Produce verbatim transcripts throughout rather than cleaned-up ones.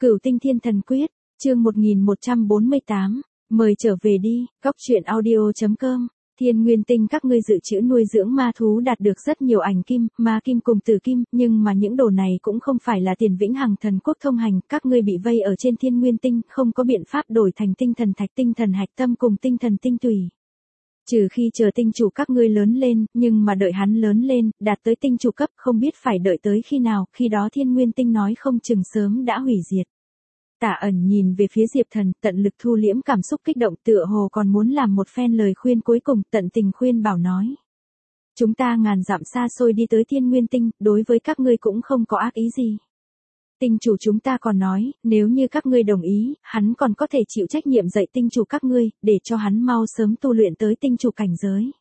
Cửu Tinh Thiên Thần Quyết, chương một nghìn một trăm bốn mươi tám, mời trở về đi, góc truyện audio chấm com. Thiên Nguyên Tinh các ngươi dự trữ nuôi dưỡng ma thú đạt được rất nhiều ảnh kim, ma kim cùng tử kim, nhưng mà những đồ này cũng không phải là tiền vĩnh hằng thần quốc thông hành, các ngươi bị vây ở trên Thiên Nguyên Tinh, không có biện pháp đổi thành tinh thần thạch, tinh thần hạch tâm cùng tinh thần tinh tùy. Trừ khi chờ tinh chủ các ngươi lớn lên, nhưng mà đợi hắn lớn lên, đạt tới tinh chủ cấp, không biết phải đợi tới khi nào, khi đó Thiên Nguyên Tinh nói không chừng sớm đã hủy diệt. Tả Ẩn nhìn về phía Diệp Thần, tận lực thu liễm cảm xúc kích động, tựa hồ còn muốn làm một phen lời khuyên cuối cùng, tận tình khuyên bảo nói. Chúng ta ngàn dặm xa xôi đi tới Thiên Nguyên Tinh, đối với các ngươi cũng không có ác ý gì. Tinh chủ chúng ta còn nói, nếu như các ngươi đồng ý, hắn còn có thể chịu trách nhiệm dạy tinh chủ các ngươi, để cho hắn mau sớm tu luyện tới tinh chủ cảnh giới.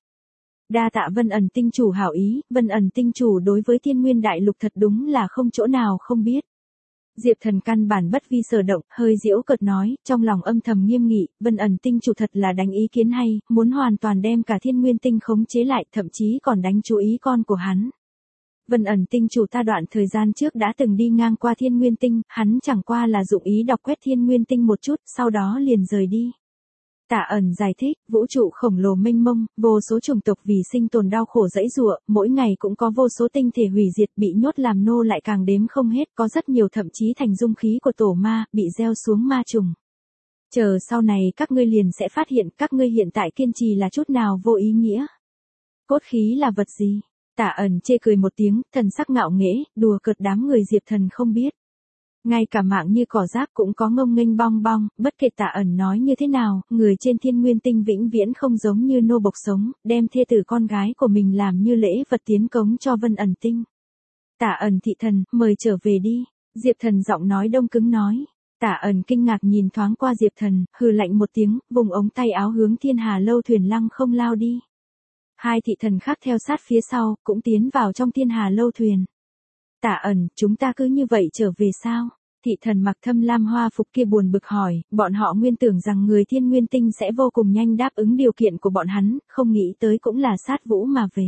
Đa tạ Vân Ẩn tinh chủ hảo ý, Vân Ẩn tinh chủ đối với Thiên Nguyên Đại Lục thật đúng là không chỗ nào không biết. Diệp Thần căn bản bất vi sở động, hơi giễu cợt nói, trong lòng âm thầm nghiêm nghị, Vân Ẩn tinh chủ thật là đánh ý kiến hay, muốn hoàn toàn đem cả Thiên Nguyên Tinh khống chế lại, thậm chí còn đánh chú ý con của hắn. Vân Ẩn tinh chủ ta đoạn thời gian trước đã từng đi ngang qua Thiên Nguyên Tinh, hắn chẳng qua là dụng ý đọc quét Thiên Nguyên Tinh một chút, sau đó liền rời đi. Tả Ẩn giải thích, vũ trụ khổng lồ mênh mông, vô số chủng tộc vì sinh tồn đau khổ dãy giụa, mỗi ngày cũng có vô số tinh thể hủy diệt bị nhốt làm nô lại càng đếm không hết, có rất nhiều thậm chí thành dung khí của tổ ma, bị gieo xuống ma trùng. Chờ sau này các ngươi liền sẽ phát hiện các ngươi hiện tại kiên trì là chút nào vô ý nghĩa. Cốt khí là vật gì? Tả Ẩn chê cười một tiếng, thần sắc ngạo nghễ, đùa cợt đám người Diệp Thần không biết. Ngay cả mạng như cỏ rác cũng có ngông nghênh bong bong, bất kể Tả Ẩn nói như thế nào, người trên Thiên Nguyên Tinh vĩnh viễn không giống như nô bộc sống, đem thê tử con gái của mình làm như lễ vật tiến cống cho Vân Ẩn Tinh. Tả Ẩn thị thần, mời trở về đi. Diệp Thần giọng nói đông cứng nói. Tả Ẩn kinh ngạc nhìn thoáng qua Diệp Thần, hừ lạnh một tiếng, vùng ống tay áo hướng Thiên Hà Lâu thuyền lăng không lao đi. Hai thị thần khác theo sát phía sau, cũng tiến vào trong Thiên Hà Lâu thuyền. Tả Ẩn, chúng ta cứ như vậy trở về sao? Thị thần mặc thâm lam hoa phục kia buồn bực hỏi, bọn họ nguyên tưởng rằng người Thiên Nguyên Tinh sẽ vô cùng nhanh đáp ứng điều kiện của bọn hắn, không nghĩ tới cũng là sát vũ mà về.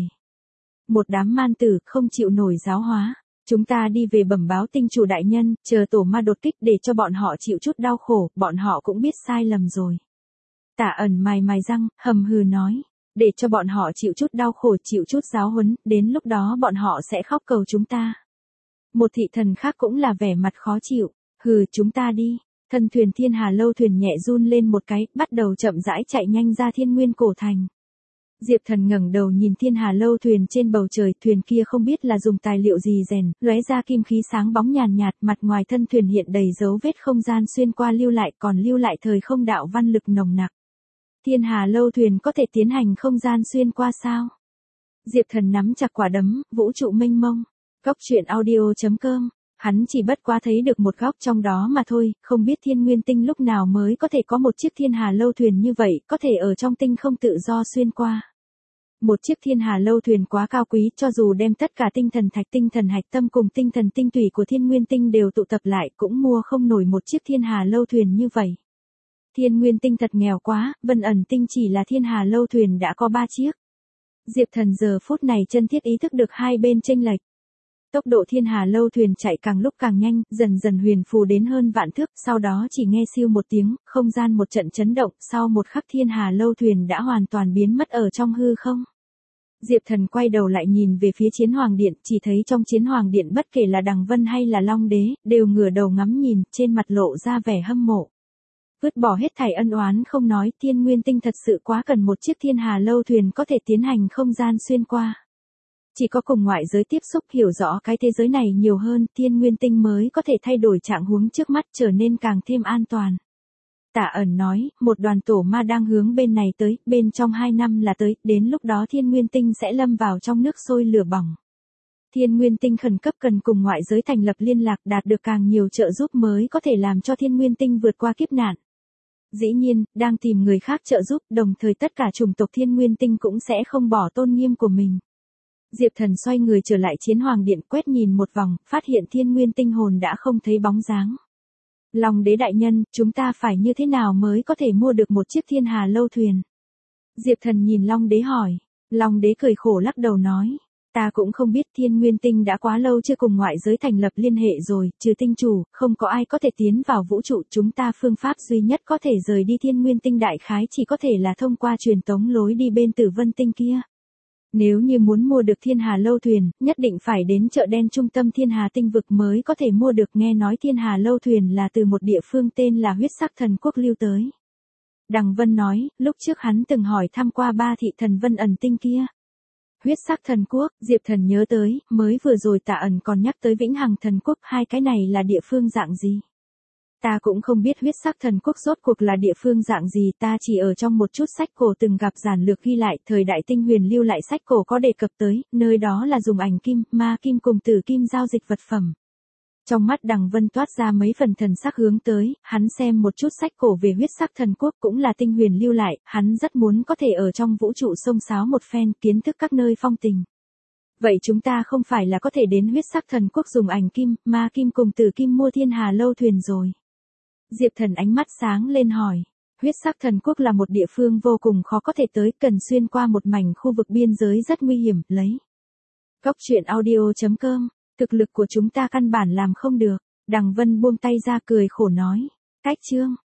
Một đám man tử không chịu nổi giáo hóa. Chúng ta đi về bẩm báo tinh chủ đại nhân, chờ tổ ma đột kích để cho bọn họ chịu chút đau khổ, bọn họ cũng biết sai lầm rồi. Tả Ẩn mài mài răng, hầm hừ nói. Để cho bọn họ chịu chút đau khổ, chịu chút giáo huấn, đến lúc đó bọn họ sẽ khóc cầu chúng ta. Một thị thần khác cũng là vẻ mặt khó chịu, hừ chúng ta đi. Thân thuyền Thiên Hà Lâu thuyền nhẹ run lên một cái, bắt đầu chậm rãi chạy nhanh ra Thiên Nguyên Cổ Thành. Diệp Thần ngẩng đầu nhìn Thiên Hà Lâu thuyền trên bầu trời, thuyền kia không biết là dùng tài liệu gì rèn, lóe ra kim khí sáng bóng nhàn nhạt, mặt ngoài thân thuyền hiện đầy dấu vết không gian xuyên qua lưu lại, còn lưu lại thời không đạo văn lực nồng nặc. Thiên Hà Lâu thuyền có thể tiến hành không gian xuyên qua sao? Diệp Thần nắm chặt quả đấm, vũ trụ mênh mông. Góc truyện audio chấm com, hắn chỉ bất quá thấy được một góc trong đó mà thôi, không biết Thiên Nguyên Tinh lúc nào mới có thể có một chiếc Thiên Hà Lâu thuyền như vậy, có thể ở trong tinh không tự do xuyên qua. Một chiếc Thiên Hà Lâu thuyền quá cao quý, cho dù đem tất cả tinh thần thạch, tinh thần hạch tâm cùng tinh thần tinh tùy của Thiên Nguyên Tinh đều tụ tập lại, cũng mua không nổi một chiếc Thiên Hà Lâu thuyền như vậy. Thiên Nguyên Tinh thật nghèo quá, Vân Ẩn Tinh chỉ là Thiên Hà Lâu thuyền đã có ba chiếc. Diệp Thần giờ phút này chân thiết ý thức được hai bên chênh lệch. Tốc độ Thiên Hà Lâu thuyền chạy càng lúc càng nhanh, dần dần huyền phù đến hơn vạn thước, sau đó chỉ nghe siêu một tiếng, không gian một trận chấn động, sau một khắc Thiên Hà Lâu thuyền đã hoàn toàn biến mất ở trong hư không. Diệp Thần quay đầu lại nhìn về phía Chiến Hoàng Điện, chỉ thấy trong Chiến Hoàng Điện bất kể là Đằng Vân hay là Long Đế, đều ngửa đầu ngắm nhìn, trên mặt lộ ra vẻ hâm mộ. Vứt bỏ hết thảy ân oán không nói, Thiên Nguyên Tinh thật sự quá cần một chiếc Thiên Hà Lâu thuyền có thể tiến hành không gian xuyên qua. Chỉ có cùng ngoại giới tiếp xúc hiểu rõ cái thế giới này nhiều hơn, Thiên Nguyên Tinh mới có thể thay đổi trạng huống trước mắt trở nên càng thêm an toàn. Tả Ẩn nói, một đoàn tổ ma đang hướng bên này tới, bên trong hai năm là tới, đến lúc đó Thiên Nguyên Tinh sẽ lâm vào trong nước sôi lửa bỏng. Thiên Nguyên Tinh khẩn cấp cần cùng ngoại giới thành lập liên lạc, đạt được càng nhiều trợ giúp mới có thể làm cho Thiên Nguyên Tinh vượt qua kiếp nạn. Dĩ nhiên, đang tìm người khác trợ giúp, đồng thời tất cả chủng tộc Thiên Nguyên Tinh cũng sẽ không bỏ tôn nghiêm của mình. Diệp Thần xoay người trở lại Chiến Hoàng Điện, quét nhìn một vòng, phát hiện Thiên Nguyên Tinh hồn đã không thấy bóng dáng. Long Đế đại nhân, chúng ta phải như thế nào mới có thể mua được một chiếc Thiên Hà Lâu thuyền? Diệp Thần nhìn Long Đế hỏi. Long Đế cười khổ lắc đầu nói. Ta cũng không biết, Thiên Nguyên Tinh đã quá lâu chưa cùng ngoại giới thành lập liên hệ rồi, trừ tinh chủ, không có ai có thể tiến vào vũ trụ, chúng ta phương pháp duy nhất có thể rời đi Thiên Nguyên Tinh đại khái chỉ có thể là thông qua truyền tống lối đi bên Tử Vân Tinh kia. Nếu như muốn mua được Thiên Hà Lâu Thuyền, nhất định phải đến chợ đen trung tâm Thiên Hà Tinh vực mới có thể mua được. Nghe nói Thiên Hà Lâu Thuyền là từ một địa phương tên là Huyết Sắc Thần Quốc lưu tới. Đằng Vân nói, lúc trước hắn từng hỏi thăm qua ba thị thần Vân Ẩn Tinh kia. Huyết Sắc Thần Quốc, Diệp Thần nhớ tới, mới vừa rồi Tạ Ẩn còn nhắc tới Vĩnh Hằng Thần Quốc, hai cái này là địa phương dạng gì? Ta cũng không biết Huyết Sắc Thần Quốc rốt cuộc là địa phương dạng gì, ta chỉ ở trong một chút sách cổ từng gặp giản lược ghi lại, thời đại Tinh Huyền lưu lại sách cổ có đề cập tới, nơi đó là dùng ảnh kim, ma kim cùng tử kim giao dịch vật phẩm. Trong mắt Đằng Vân toát ra mấy phần thần sắc hướng tới, hắn xem một chút sách cổ về Huyết Sắc Thần Quốc cũng là Tinh Huyền lưu lại, hắn rất muốn có thể ở trong vũ trụ xông xáo một phen, kiến thức các nơi phong tình. Vậy chúng ta không phải là có thể đến Huyết Sắc Thần Quốc dùng ảnh kim, ma kim cùng tử kim mua Thiên Hà Lâu Thuyền rồi. Diệp Thần ánh mắt sáng lên hỏi. Huyết Sắc Thần Quốc là một địa phương vô cùng khó có thể tới, cần xuyên qua một mảnh khu vực biên giới rất nguy hiểm, lấy. Góc truyện audio chấm com, thực lực của chúng ta căn bản làm không được. Đằng Vân buông tay ra cười khổ nói. Cách chương.